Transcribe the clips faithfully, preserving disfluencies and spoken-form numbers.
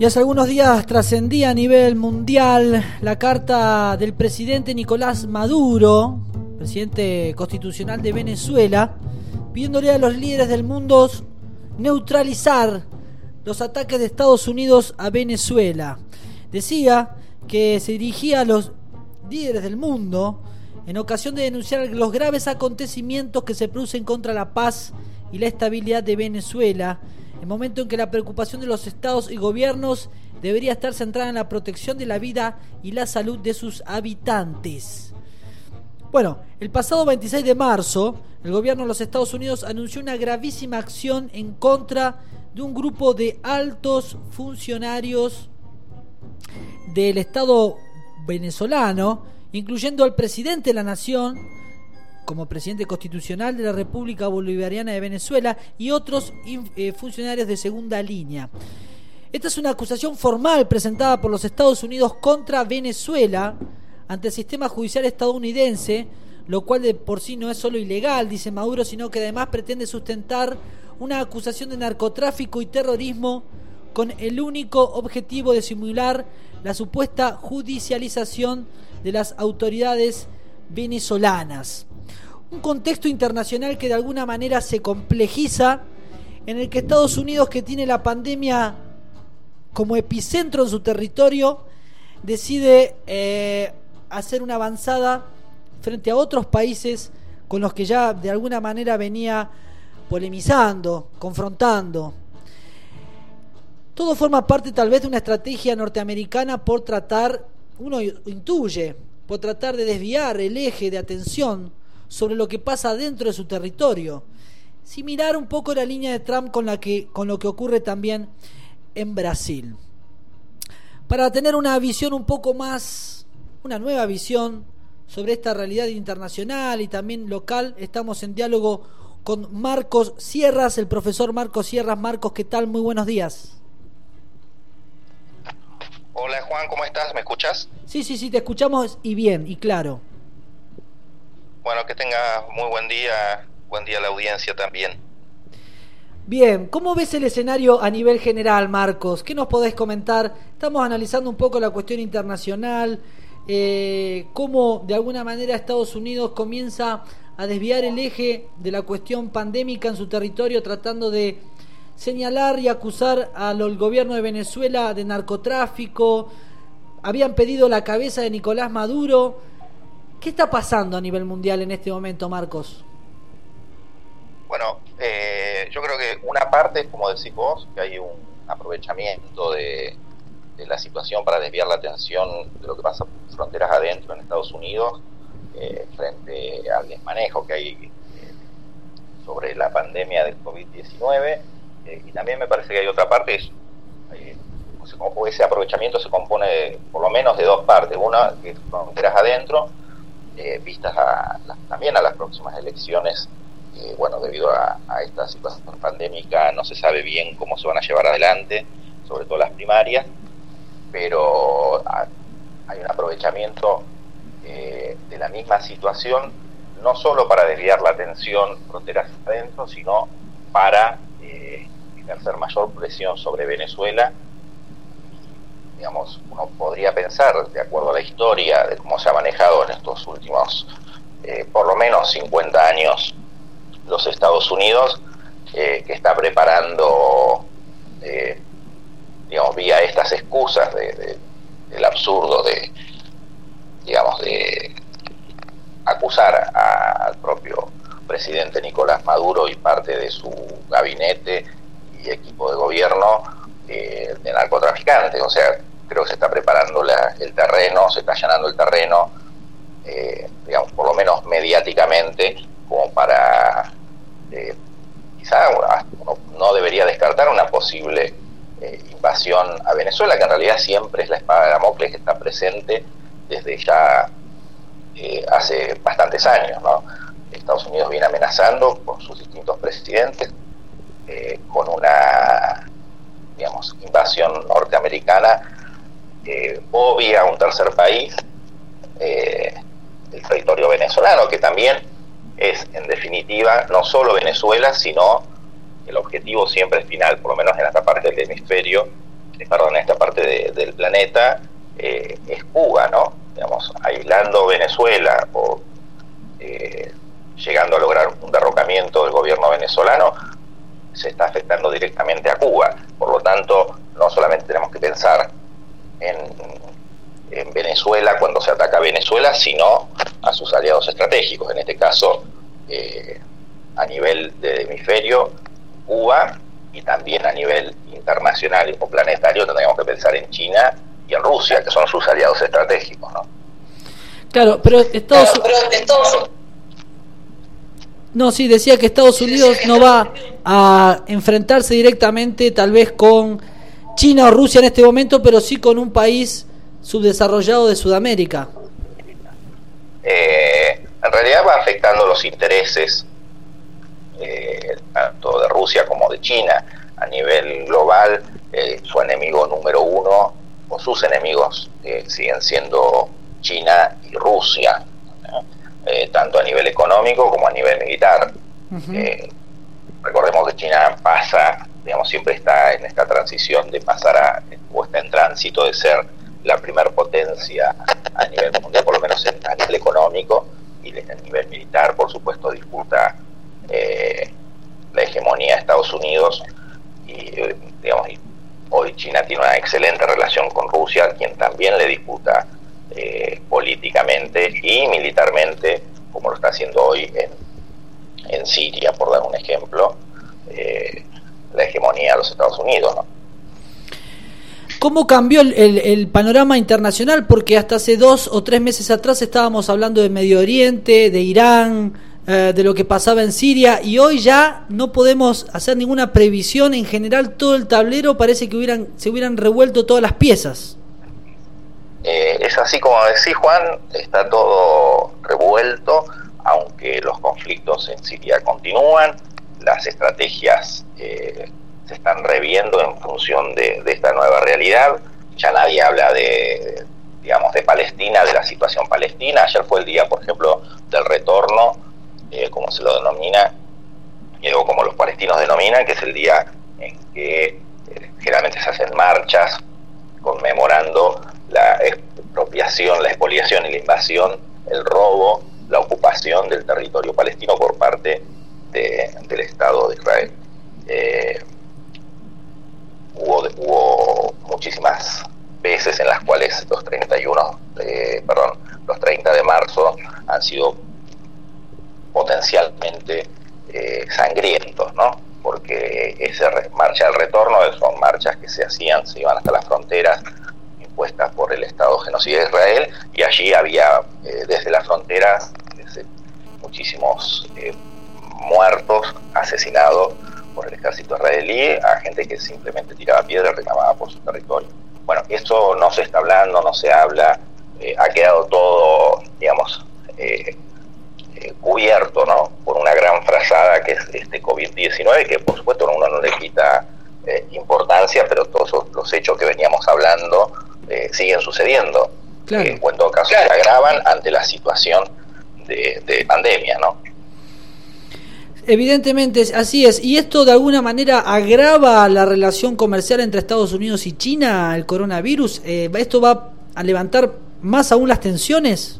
Y hace algunos días trascendía a nivel mundial la carta del presidente Nicolás Maduro, presidente constitucional de Venezuela, pidiéndole a los líderes del mundo neutralizar los ataques de Estados Unidos a Venezuela. Decía que se dirigía a los líderes del mundo en ocasión de denunciar los graves acontecimientos que se producen contra la paz y la estabilidad de Venezuela, en momento en que la preocupación de los estados y gobiernos debería estar centrada en la protección de la vida y la salud de sus habitantes. Bueno, el pasado veintiséis de marzo, el gobierno de los Estados Unidos anunció una gravísima acción en contra de un grupo de altos funcionarios del Estado venezolano, incluyendo al presidente de la nación, como presidente constitucional de la República Bolivariana de Venezuela, y otros eh, funcionarios de segunda línea. Esta es una acusación formal presentada por los Estados Unidos contra Venezuela ante el sistema judicial estadounidense, lo cual de por sí no es solo ilegal, dice Maduro, sino que además pretende sustentar una acusación de narcotráfico y terrorismo con el único objetivo de simular la supuesta judicialización de las autoridades venezolanas. Un contexto internacional que de alguna manera se complejiza, en el que Estados Unidos, que tiene la pandemia como epicentro en su territorio, decide eh, hacer una avanzada frente a otros países con los que ya de alguna manera venía polemizando, confrontando. Todo forma parte tal vez de una estrategia norteamericana por tratar, uno intuye, por tratar de desviar el eje de atención sobre lo que pasa dentro de su territorio. Similar un poco la línea de Trump con la que con lo que ocurre también en Brasil. Para tener una visión un poco más, una nueva visión sobre esta realidad internacional y también local, estamos en diálogo con Marcos Sierras, el profesor Marcos Sierras. Marcos, ¿qué tal? Muy buenos días. Hola Juan, ¿cómo estás? ¿Me escuchas? Sí, sí, sí, te escuchamos y bien, y claro. Bueno, que tenga muy buen día, buen día a la audiencia también. Bien, ¿cómo ves el escenario a nivel general, Marcos? ¿Qué nos podés comentar? Estamos analizando un poco la cuestión internacional, eh, cómo de alguna manera Estados Unidos comienza a desviar el eje de la cuestión pandémica en su territorio, tratando de señalar y acusar al gobierno de Venezuela de narcotráfico. Habían pedido la cabeza de Nicolás Maduro. ¿Qué está pasando a nivel mundial en este momento, Marcos? Bueno, eh, yo creo que una parte es, como decís vos, que hay un aprovechamiento de, de la situación para desviar la atención de lo que pasa fronteras adentro en Estados Unidos, eh, frente al desmanejo que hay eh, sobre la pandemia del covid diecinueve, eh, y también me parece que hay otra parte, es, eh, o ese aprovechamiento se compone de, por lo menos de dos partes. Una, que es fronteras adentro, eh, vistas a, la, también a las próximas elecciones. Eh, bueno, debido a, a esta situación pandémica no se sabe bien cómo se van a llevar adelante, sobre todo las primarias, pero a, hay un aprovechamiento eh, de la misma situación, no solo para desviar la atención fronteras adentro, sino para eh, ejercer mayor presión sobre Venezuela. Digamos, uno podría pensar, de acuerdo a la historia de cómo se ha manejado en estos últimos eh, por lo menos cincuenta años los Estados Unidos, eh, que está preparando, eh, digamos, vía estas excusas de, de, del absurdo de, digamos, de acusar a, al propio presidente Nicolás Maduro y parte de su gabinete y equipo de gobierno eh, de narcotraficantes. O sea, creo que se está preparando la, el terreno, se está allanando el terreno, eh, digamos, por lo menos mediáticamente, como para, eh, quizá uno no debería descartar una posible eh, invasión a Venezuela, que en realidad siempre es la espada de Damocles que está presente desde ya eh, hace bastantes años, ¿no? Estados Unidos viene amenazando con sus distintos presidentes eh, con una, digamos, invasión norteamericana eh, obvia a un tercer país, eh, el territorio venezolano, que también es, en definitiva, no solo Venezuela, sino el objetivo siempre final, por lo menos en esta parte del hemisferio, perdón, en esta parte de, del planeta, eh, es Cuba, ¿no? Digamos, aislando Venezuela o eh, llegando a lograr un derrocamiento del gobierno venezolano, se está afectando directamente a Cuba. Por lo tanto, no solamente tenemos que pensar en, en Venezuela cuando se ataca a Venezuela, sino a sus aliados estratégicos, en este caso eh, a nivel del hemisferio, Cuba, y también a nivel internacional o planetario tendríamos que pensar en China y en Rusia, que son sus aliados estratégicos, ¿no? Claro, pero Estados claro, pero Estados No, sí, decía que Estados Unidos no va a enfrentarse directamente tal vez con China o Rusia en este momento, pero sí con un país subdesarrollado de Sudamérica. Eh, en realidad va afectando los intereses eh, tanto de Rusia como de China. A nivel global, eh, su enemigo número uno, o sus enemigos, eh, siguen siendo China y Rusia, ¿no? Eh, tanto a nivel económico como a nivel militar. Uh-huh. Eh, recordemos que China pasa, digamos, siempre está en esta transición de pasar a, o está en tránsito de ser la primer potencia a nivel mundial, por lo menos en, a nivel económico, y a nivel militar, por supuesto, disputa eh, la hegemonía de Estados Unidos, y digamos, y hoy China tiene una excelente relación con Rusia, quien también le disputa eh, políticamente y militarmente, como lo está haciendo hoy en, en Siria, por dar un ejemplo, eh, la hegemonía de los Estados Unidos, ¿no? ¿Cómo cambió el, el, el panorama internacional? Porque hasta hace dos o tres meses atrás estábamos hablando de Medio Oriente, de Irán, eh, de lo que pasaba en Siria, y hoy ya no podemos hacer ninguna previsión. En general todo el tablero parece que hubieran se hubieran revuelto todas las piezas. Eh, es así como decís, Juan, está todo revuelto, aunque los conflictos en Siria continúan, las estrategias eh, se están reviendo en función de, de esta nueva realidad. Ya nadie habla de, digamos, de Palestina, de la situación palestina. Ayer fue el día, por ejemplo, del retorno, eh, como se lo denomina, eh, o como los palestinos denominan, que es el día en que eh, generalmente se hacen marchas conmemorando la expropiación, la expoliación y la invasión, el robo, la ocupación del territorio palestino por parte de, del Estado de Israel. Eh, Hubo, hubo muchísimas veces en las cuales los treinta y uno, eh, perdón, los treinta de marzo han sido potencialmente eh, sangrientos, ¿no? Porque esa marcha del retorno son marchas que se hacían, se iban hasta las fronteras impuestas por el Estado genocida de Israel, y allí había eh, desde las fronteras desde muchísimos eh, muertos, asesinados por el ejército israelí, a gente que simplemente tiraba piedra y reclamaba por su territorio. Bueno, esto no se está hablando, no se habla, eh, ha quedado todo, digamos, eh, eh, cubierto, ¿no?, por una gran frazada que es este COVID diecinueve, que por supuesto uno no le quita eh, importancia, pero todos los hechos que veníamos hablando eh, siguen sucediendo. Claro. Eh, o en todo caso claro. se agravan ante la situación de, de pandemia, ¿no? Evidentemente, así es. ¿Y esto de alguna manera agrava la relación comercial entre Estados Unidos y China, el coronavirus? Eh, ¿Esto va a levantar más aún las tensiones?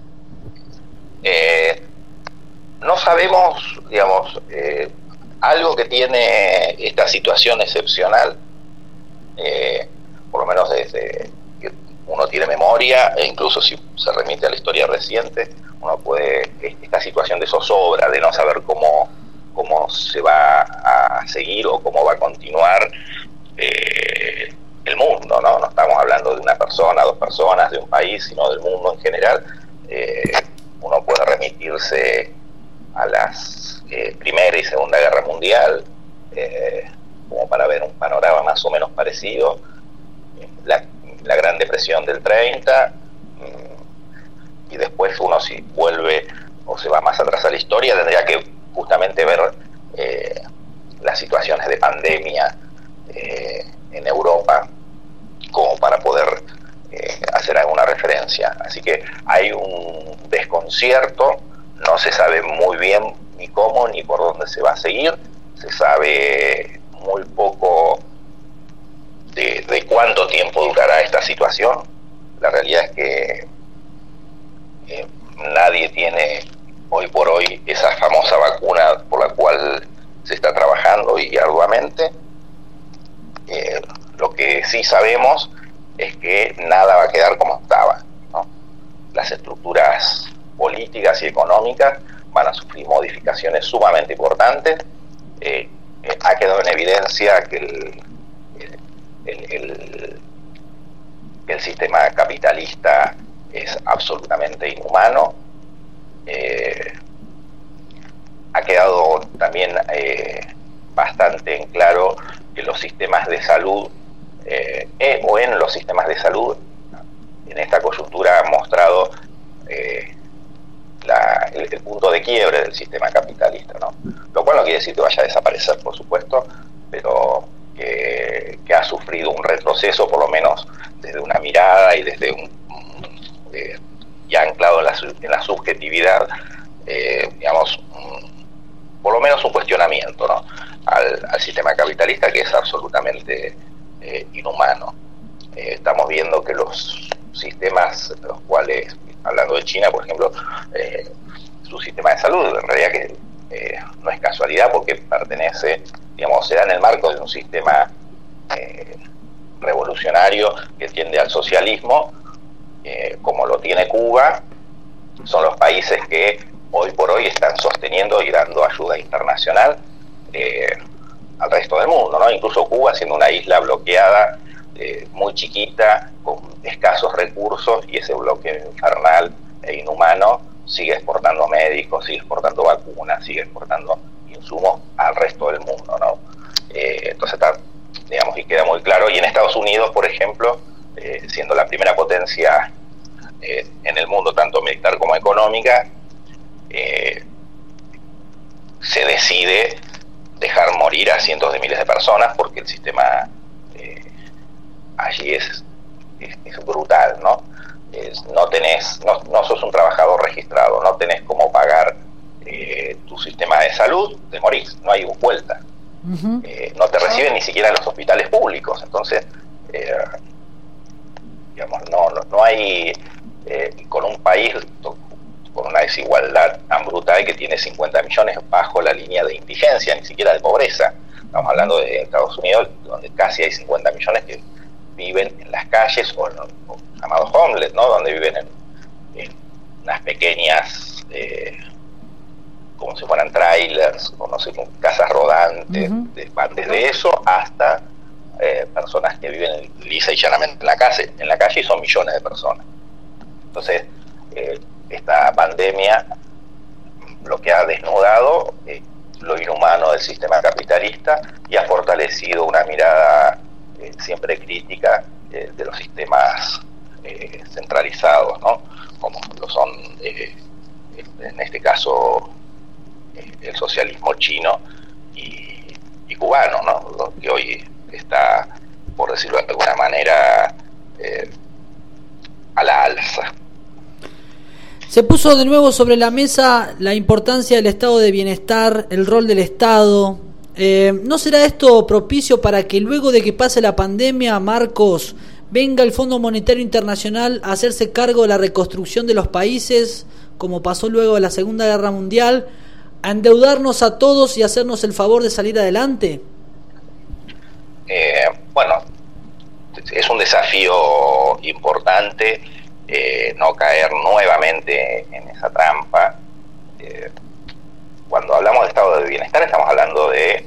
Eh, no sabemos, digamos, eh, algo que tiene esta situación excepcional, eh, por lo menos desde que uno tiene memoria, e incluso si se remite a la historia reciente, uno puede, esta situación de zozobra, de no saber cómo cómo se va a seguir o cómo va a continuar eh, el mundo, ¿no? No estamos hablando de una persona, dos personas, de un país, sino del mundo en general. Eh, uno puede remitirse a las eh, Primera y Segunda Guerra Mundial, eh, como para ver un panorama más o menos parecido. La, la Gran Depresión del treinta, y después uno, si vuelve o se va más atrás a la historia, tendría que justamente ver eh, las situaciones de pandemia eh, en Europa como para poder eh, hacer alguna referencia. Así que hay un desconcierto, no se sabe muy bien ni cómo ni por dónde se va a seguir, se sabe muy poco de, de cuándo ¿cuánto tiempo durará esta situación? La realidad es que eh, nadie tiene hoy por hoy esa famosa vacuna por la cual se está trabajando y arduamente. Eh, lo que sí sabemos es que nada va a quedar como estaba, ¿no? Las estructuras políticas y económicas van a sufrir modificaciones sumamente importantes. Eh, eh, ha quedado en evidencia que el, el, el, el sistema capitalista es absolutamente inhumano. Eh, ha quedado también eh, bastante en claro que los sistemas de salud eh, eh, o en los sistemas de salud en esta coyuntura ha mostrado eh, la, el, el punto de quiebre del sistema capitalista, ¿no? Lo cual no quiere decir que vaya a desaparecer, por supuesto, pero que, que ha sufrido un retroceso, por lo menos desde una mirada y desde un, un eh, ya anclado en la, en la subjetividad, eh, digamos, un, por lo menos un cuestionamiento, ¿no?, al, al sistema capitalista, que es absolutamente eh, inhumano. Eh, estamos viendo que los sistemas, los cuales, hablando de China, por ejemplo, eh, su sistema de salud, en realidad que eh, no es casualidad, porque pertenece, digamos, se da en el marco de un sistema eh, revolucionario que tiende al socialismo, eh, como lo tiene Cuba. Son los países que hoy por hoy están sosteniendo y dando ayuda internacional eh, al resto del mundo, ¿no? Incluso Cuba, siendo una isla bloqueada, eh, muy chiquita, con escasos recursos, y ese bloqueo infernal e inhumano sigue exportando médicos, sigue exportando vacunas, sigue exportando insumos al resto del mundo, ¿no? Eh, entonces está, digamos, y queda muy claro. Y en Estados Unidos, por ejemplo, eh, siendo la primera potencia eh, en el mundo, tanto militar como económica, eh, se decide dejar morir a cientos de miles de personas, porque el sistema eh, allí es, es, es brutal, ¿no? Es, no tenés, no, no sos un trabajador registrado, no tenés cómo pagar eh, tu sistema de salud, te morís, no hay vuelta. Uh-huh. Eh, no te reciben ni siquiera en los hospitales públicos. Entonces, eh, digamos, no, no, no hay, eh, con un país con una desigualdad tan brutal que tiene cincuenta millones bajo la línea de indigencia, ni siquiera de pobreza. Estamos hablando de Estados Unidos, donde casi hay cincuenta millones que viven en las calles, o, o llamados homeless, ¿no?, donde viven en, en unas pequeñas, eh, como si fueran trailers, o no sé, con casas rodantes. Uh-huh. de, desde eso hasta eh, personas que viven lisa y llanamente en la calle, en la calle, y son millones de personas. Entonces, eh, esta pandemia lo que ha desnudado eh, lo inhumano del sistema capitalista, y ha fortalecido una mirada eh, siempre crítica eh, de los sistemas eh, centralizados, ¿no?, como lo son eh, en este caso eh, el socialismo chino y, y cubano, ¿no?, que hoy está, por decirlo de alguna manera, eh, a la alza. Se puso de nuevo sobre la mesa la importancia del estado de bienestar, el rol del Estado. Eh, ¿No será esto propicio para que luego de que pase la pandemia, Marcos, venga el Fondo Monetario Internacional a hacerse cargo de la reconstrucción de los países, como pasó luego de la Segunda Guerra Mundial, a endeudarnos a todos y hacernos el favor de salir adelante? Eh, bueno, es un desafío importante. Eh, no caer nuevamente en esa trampa. Eh, cuando hablamos de estado de bienestar, estamos hablando de,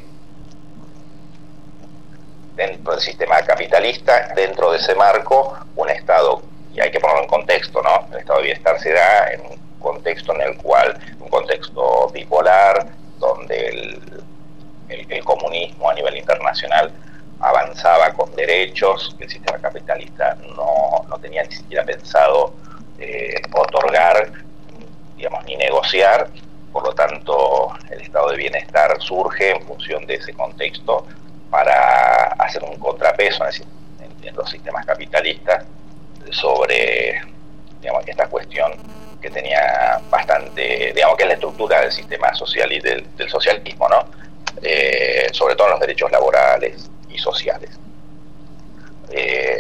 dentro del sistema capitalista, dentro de ese marco, un estado, y hay que ponerlo en contexto, ¿no? El estado de bienestar se da en un contexto en el cual, un contexto bipolar, donde el, el, el comunismo a nivel internacional avanzaba con derechos que el sistema capitalista no, no tenía ni siquiera pensado eh, otorgar, digamos, ni negociar. Por lo tanto, el estado de bienestar surge en función de ese contexto para hacer un contrapeso en, en los sistemas capitalistas sobre, digamos, esta cuestión que tenía bastante, digamos, que es la estructura del sistema social y del, del socialismo, ¿no? Eh, sobre todo en los derechos laborales y sociales. Eh,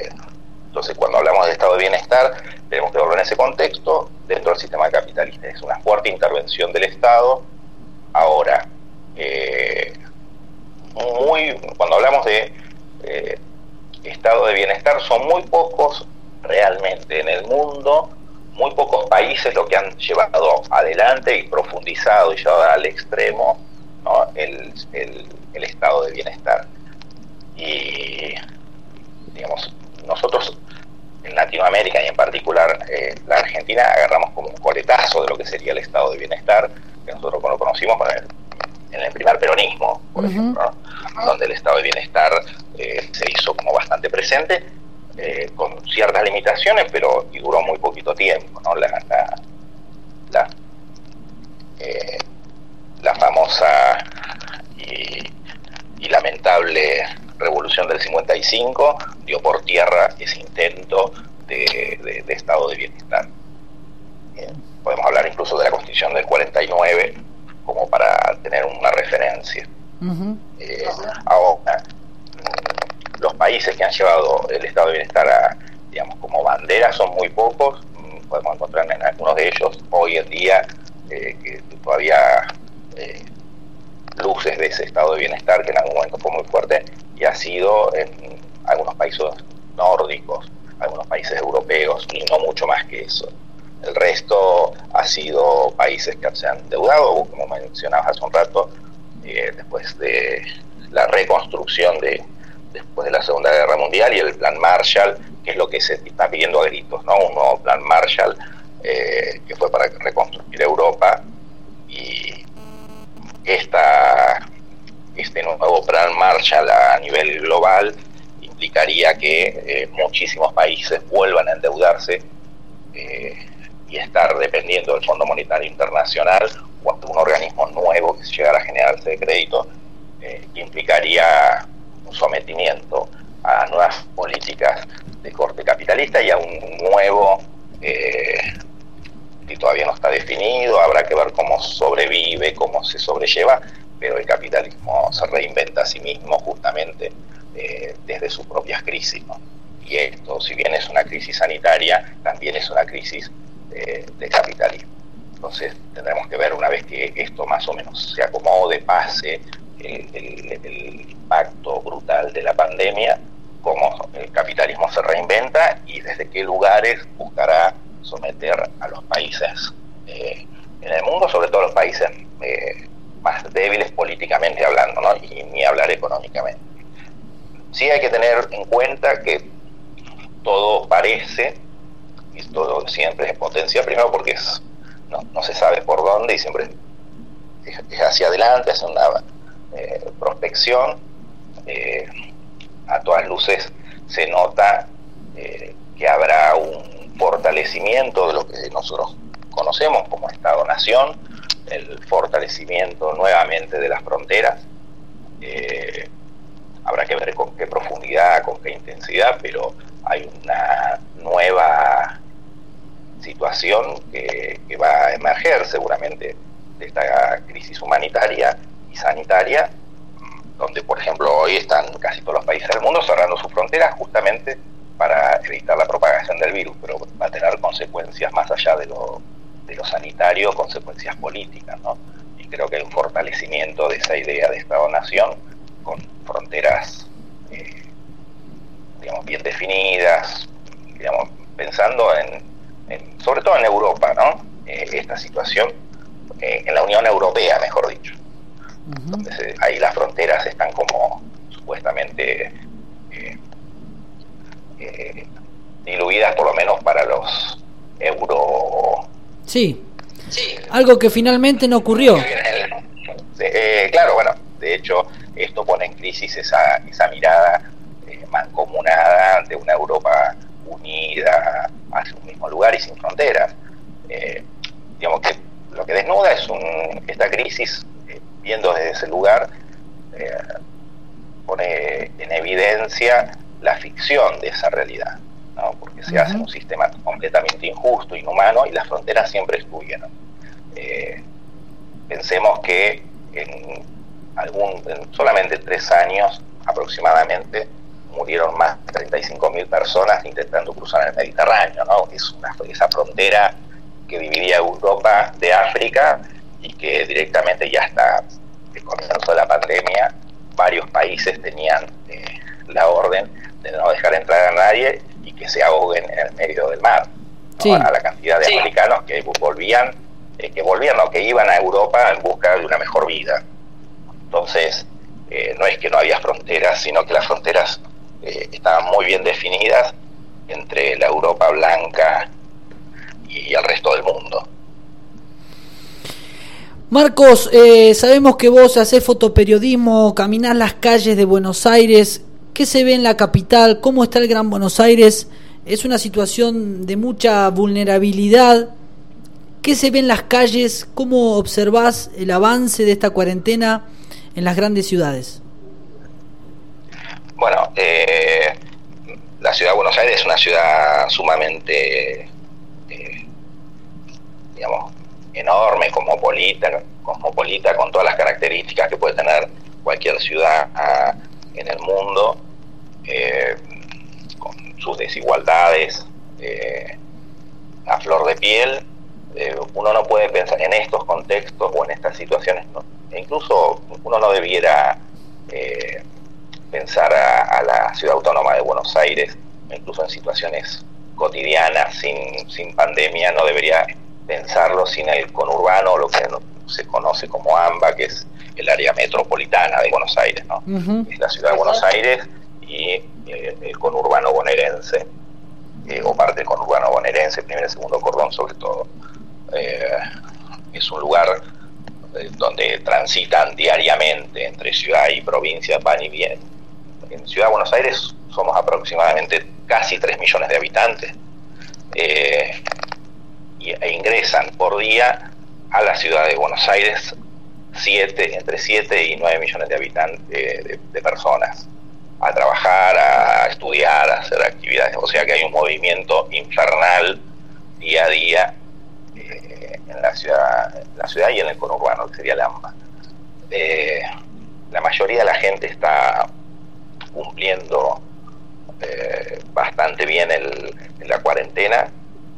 estado de bienestar tenemos que verlo en ese contexto, dentro del sistema capitalista. Es una fuerte intervención del Estado. Ahora, eh, muy cuando hablamos de eh, estado de bienestar, son muy pocos realmente en el mundo, muy pocos países lo que han llevado adelante y profundizado y llevado al extremo, ¿no? el, el, el estado de bienestar. Y digamos, nosotros en Latinoamérica y en particular eh, la Argentina agarramos como un coletazo de lo que sería el estado de bienestar, que nosotros lo conocimos con el, en el primer peronismo, por uh-huh. ejemplo, ¿no? Donde el estado de bienestar eh, se hizo como bastante presente, eh, con ciertas limitaciones, pero y duró muy poquito tiempo, ¿no? La, la, la, eh, la famosa y, y lamentable Revolución del cincuenta y cinco dio por tierra ese intento de, de, de estado de bienestar. Bien, podemos hablar incluso de la Constitución del cuarenta y nueve como para tener una referencia. Uh-huh. Eh, ahora, los países que han llevado el estado de bienestar a, digamos, como bandera son muy pocos. Podemos encontrar en algunos de ellos hoy en día eh, que todavía eh, luces de ese estado de bienestar que en algún momento fue muy fuerte y ha sido en algunos países nórdicos, algunos países europeos y no mucho más que eso. El resto ha sido países que se han endeudado, como mencionabas hace un rato, eh, después de la reconstrucción de después de la Segunda Guerra Mundial y el Plan Marshall, que es lo que se está pidiendo a gritos, ¿no? Un nuevo Plan Marshall eh, que fue para reconstruir Europa, y esta este nuevo Plan Marshall a nivel global implicaría que eh, muchísimos países vuelvan a endeudarse eh, y estar dependiendo del Fondo Monetario Internacional o de un organismo nuevo que llegara a generarse de crédito, eh, que implicaría un sometimiento a nuevas políticas de corte capitalista y a un nuevo eh, que todavía no está definido. Habrá que ver cómo sobrevive, cómo se sobrelleva, pero el capitalismo se reinventa a sí mismo justamente eh, desde sus propias crisis, ¿no? Y esto, si bien es una crisis sanitaria, también es una crisis eh, de capitalismo. Entonces tendremos que ver, una vez que esto más o menos se acomode, pase el, el, el impacto brutal de la pandemia, cómo el capitalismo se reinventa y desde qué lugares buscará someter a los países eh, en el mundo, sobre todo los países eh, más débiles políticamente hablando, ¿no? Y ni hablar económicamente. Sí hay que tener en cuenta que todo parece, y todo siempre es potencia, primero porque es, no, no se sabe por dónde y siempre es, es hacia adelante, hacia una eh, prospección. Eh, a todas luces se nota eh, que habrá un fortalecimiento de lo que nosotros conocemos como Estado-Nación, el fortalecimiento nuevamente de las fronteras. Eh, habrá que ver con qué profundidad, con qué intensidad, pero hay una nueva situación que, que va a emerger seguramente de esta crisis humanitaria y sanitaria, donde por ejemplo hoy están casi todos los países del mundo cerrando sus fronteras justamente para evitar la propagación del virus, pero va a tener consecuencias más allá de lo, de lo sanitario, consecuencias políticas, ¿no? Y creo que hay un fortalecimiento de esa idea de Estado-Nación con fronteras eh, digamos bien definidas, digamos pensando en, en sobre todo en Europa, ¿no? Eh, esta situación eh, en la Unión Europea, mejor dicho. Uh-huh. Entonces, ahí las fronteras están como supuestamente eh, eh, diluidas, por lo menos para los euro. Sí, sí. Algo que finalmente no ocurrió. Eh, claro, bueno, de hecho esto pone en crisis esa, esa mirada eh, mancomunada de una Europa unida hacia un mismo lugar y sin fronteras. Eh, digamos que lo que desnuda es un, esta crisis, viendo desde ese lugar, eh, pone en evidencia la ficción de esa realidad, ¿no? Porque se uh-huh. hace un sistema completamente injusto, inhumano, y las fronteras siempre estuvieron. Eh, pensemos que en algún en solamente tres años aproximadamente murieron más de treinta y cinco mil personas intentando cruzar el Mediterráneo, ¿no? Es una, esa frontera que dividía Europa de África y que directamente ya hasta el comienzo de la pandemia varios países tenían eh, la orden de no dejar entrar a nadie y que se ahoguen en el medio del mar, ¿no? Sí. A la cantidad de sí. africanos que volvían, eh, que volvían o que iban a Europa en busca de una mejor vida. Entonces, eh, no es que no había fronteras, sino que las fronteras eh, estaban muy bien definidas entre la Europa blanca y el resto del mundo. Marcos, eh, sabemos que vos hacés fotoperiodismo, caminás las calles de Buenos Aires. ¿Qué se ve en la capital? ¿Cómo está el Gran Buenos Aires? Es una situación de mucha vulnerabilidad. ¿Qué se ve en las calles? ¿Cómo observás el avance de esta cuarentena en las grandes ciudades? Bueno, eh, la ciudad de Buenos Aires es una ciudad sumamente, eh, digamos, enorme, cosmopolita, cosmopolita, con todas las características que puede tener cualquier ciudad a, en el mundo, eh, con sus desigualdades eh, a flor de piel. Eh, uno no puede pensar en estos contextos o en estas situaciones, ¿no? E incluso uno no debiera eh, pensar a, a la ciudad autónoma de Buenos Aires, incluso en situaciones cotidianas, sin, sin pandemia, no debería pensarlo sin el conurbano, lo que se conoce como AMBA, que es el área metropolitana de Buenos Aires, ¿no? Uh-huh. Es la ciudad de Buenos Aires y eh, el conurbano bonaerense, eh, o parte del conurbano bonaerense, primer y segundo cordón sobre todo. Eh, es un lugar eh, donde transitan diariamente entre ciudad y provincia, van y vienen. En Ciudad de Buenos Aires somos aproximadamente casi tres millones de habitantes, eh, y, e ingresan por día a la ciudad de Buenos Aires siete, entre siete y nueve millones de habitantes, de, de personas, a trabajar, a estudiar, a hacer actividades. O sea que hay un movimiento infernal día a día eh, en la ciudad, en la ciudad y en el conurbano, que sería la AMBA. Eh, la mayoría de la gente está cumpliendo eh, bastante bien el, la cuarentena.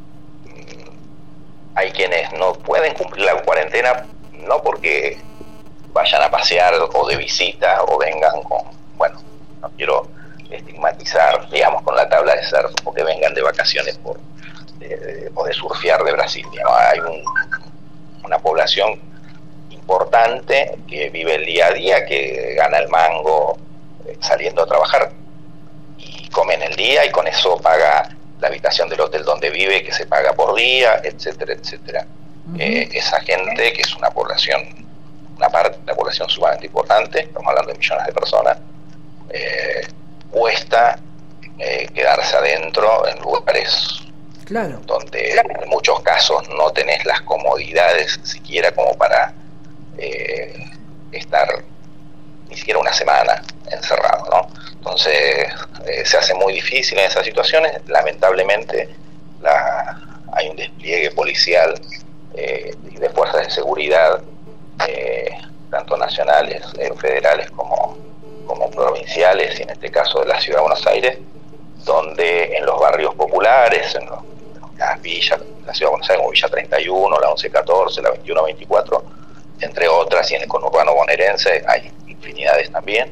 Hay quienes no pueden cumplir la cuarentena, no porque vayan a pasear o de visita o vengan con, bueno, no quiero estigmatizar, digamos, con la tabla de surf, o que vengan de vacaciones por, de, de, o de surfear de Brasil, ¿no? Hay un, una población importante que vive el día a día, que gana el mango eh, saliendo a trabajar y come en el día y con eso paga la habitación del hotel donde vive, que se paga por día, etcétera, etcétera. Uh-huh. Eh, esa gente, que es una población, una parte de la población sumamente importante, estamos hablando de millones de personas, eh, cuesta eh, quedarse adentro en lugares claro. donde claro. en muchos casos no tenés las comodidades siquiera como para eh, estar ni siquiera una semana encerrado, ¿no? Entonces eh, se hace muy difícil en esas situaciones. Lamentablemente la, hay un despliegue policial eh, y de fuerzas de seguridad, eh, tanto nacionales, eh, federales como, como provinciales, y en este caso de la Ciudad de Buenos Aires, donde en los barrios populares, en, los, en las villas, la Ciudad de Buenos Aires como Villa treinta y uno, la once catorce, la veintiuno veinticuatro, entre otras, y en el conurbano bonaerense hay infinidades también,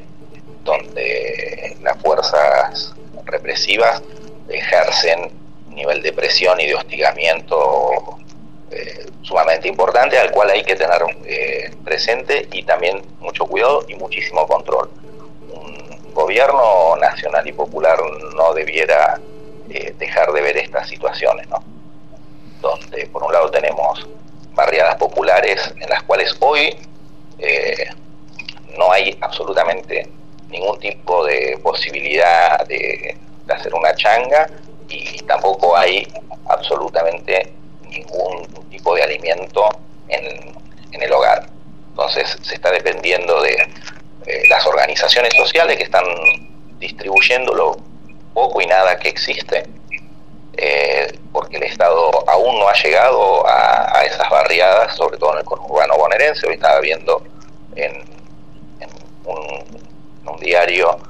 donde las fuerzas represivas ejercen un nivel de presión y de hostigamiento eh, sumamente importante, al cual hay que tener eh, presente y también mucho cuidado y muchísimo control. Un gobierno nacional y popular no debiera eh, dejar de ver estas situaciones, ¿no? Donde por un lado tenemos barriadas populares en las cuales hoy eh, no hay absolutamente ningún tipo de posibilidad de, de hacer una changa, y tampoco hay absolutamente ningún tipo de alimento en, en el hogar. Entonces se está dependiendo de eh, las organizaciones sociales que están distribuyendo lo poco y nada que existe, eh, porque el Estado aún no ha llegado a, a esas barriadas, sobre todo en el conurbano bonaerense. Hoy estaba viendo en, en un un diario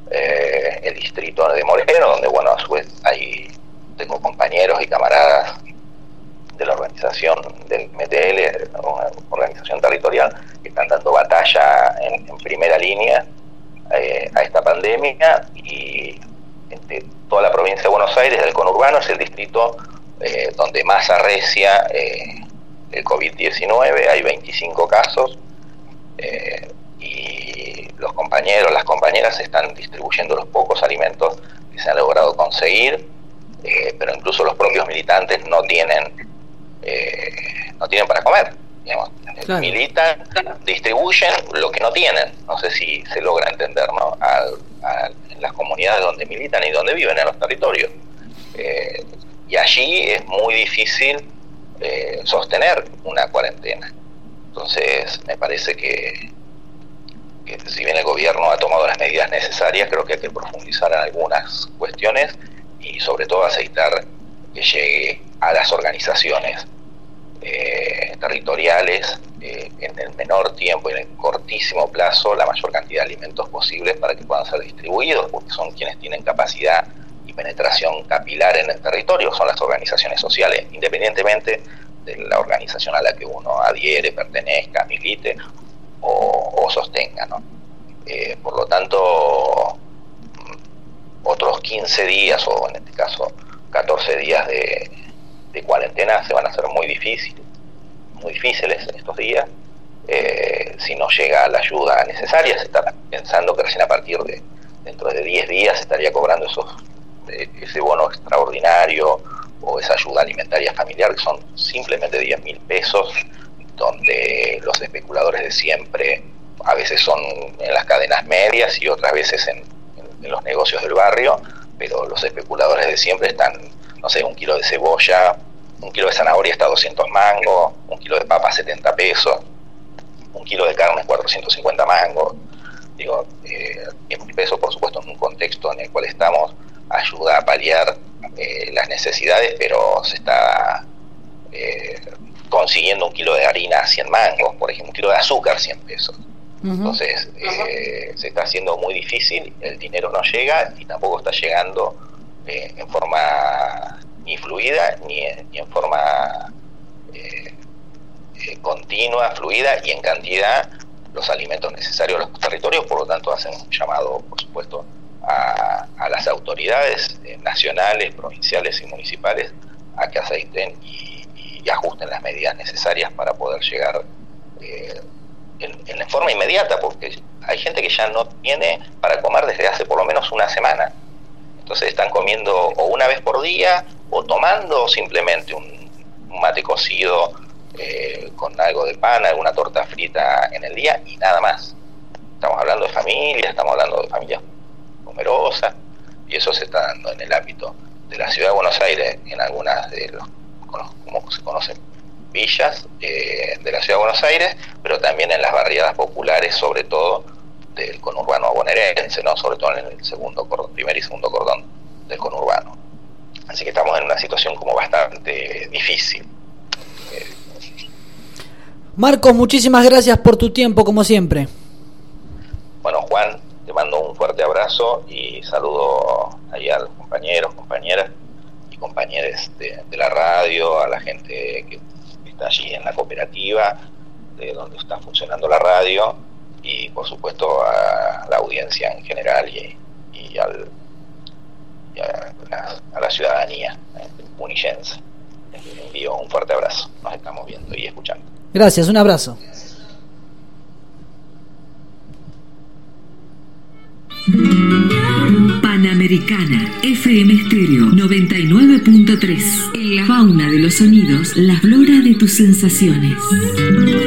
eh, el distrito de Moreno, donde, bueno, a su vez hay, tengo compañeros y camaradas de la organización del M T L, una organización territorial, que están dando batalla en, en primera línea eh, a esta pandemia, y este, toda la provincia de Buenos Aires, del conurbano, es el distrito eh, donde más arrecia eh, el COVID diecinueve, hay veinticinco casos, eh, y los compañeros, las compañeras están distribuyendo los pocos alimentos que se han logrado conseguir, eh, pero incluso los propios militantes no tienen eh, no tienen para comer, digamos. Claro. Militan, distribuyen lo que no tienen. No sé si se logra entender, ¿no? Al, al, en las comunidades donde militan y donde viven, en los territorios. Eh, y allí es muy difícil eh, sostener una cuarentena. Entonces, me parece que, que si bien el gobierno ha tomado las medidas necesarias, creo que hay que profundizar en algunas cuestiones y sobre todo aceitar que llegue a las organizaciones eh, territoriales eh, en el menor tiempo y en el cortísimo plazo la mayor cantidad de alimentos posibles para que puedan ser distribuidos, porque son quienes tienen capacidad y penetración capilar en el territorio, son las organizaciones sociales, independientemente de la organización a la que uno adhiere, pertenezca, milite o, o sostenga, ¿no? Eh, por lo tanto, otros quince días, o en este caso catorce días de, de cuarentena se van a hacer muy difíciles, muy difíciles en estos días, eh, si no llega la ayuda necesaria. Se está pensando que recién a partir de dentro de diez días se estaría cobrando esos eh, ese bono extraordinario o esa ayuda alimentaria familiar, que son simplemente diez mil pesos, donde los especuladores de siempre a veces son en las cadenas medias y otras veces en, en, en los negocios del barrio, pero los especuladores de siempre están, no sé, un kilo de cebolla, un kilo de zanahoria está a doscientos mangos, un kilo de papa setenta pesos, un kilo de carne cuatrocientos cincuenta mangos. Digo, eh, diez mil pesos, por supuesto, en un contexto en el cual estamos, ayuda a paliar eh, las necesidades, pero se está eh, consiguiendo un kilo de harina a cien mangos, por ejemplo, un kilo de azúcar cien pesos. Uh-huh. Entonces, eh, se está haciendo muy difícil, el dinero no llega y tampoco está llegando eh, en forma ni fluida ni, ni en forma eh, eh, continua, fluida y en cantidad los alimentos necesarios a los territorios. Por lo tanto, hacen un llamado, por supuesto, a, a las autoridades eh, nacionales, provinciales y municipales a que aceiten y, y ajusten las medidas necesarias para poder llegar eh, En, en forma inmediata, porque hay gente que ya no tiene para comer desde hace por lo menos una semana. Entonces están comiendo o una vez por día o tomando simplemente un, un mate cocido eh, con algo de pan, alguna torta frita en el día y nada más. Estamos hablando de familias, estamos hablando de familias numerosas, y eso se está dando en el ámbito de la ciudad de Buenos Aires, en algunas de los, como se conocen, villas eh, de la ciudad de Buenos Aires, pero también en las barriadas populares, sobre todo del conurbano bonaerense, ¿no? Sobre todo en el segundo cordón, primer y segundo cordón del conurbano. Así que estamos en una situación como bastante difícil. Eh, Marcos, muchísimas gracias por tu tiempo, como siempre. Bueno, Juan, te mando un fuerte abrazo y saludo ahí a los compañeros, compañeras y compañeros de, de la radio, a la gente que allí en la cooperativa de donde está funcionando la radio y por supuesto a la audiencia en general y, y, al, y a, la, a la ciudadanía eh, punillense. Les envío un fuerte abrazo, nos estamos viendo y escuchando. Gracias, un abrazo. Panamericana F M Estéreo noventa y nueve punto tres. En la fauna de los sonidos, la flora de tus sensaciones.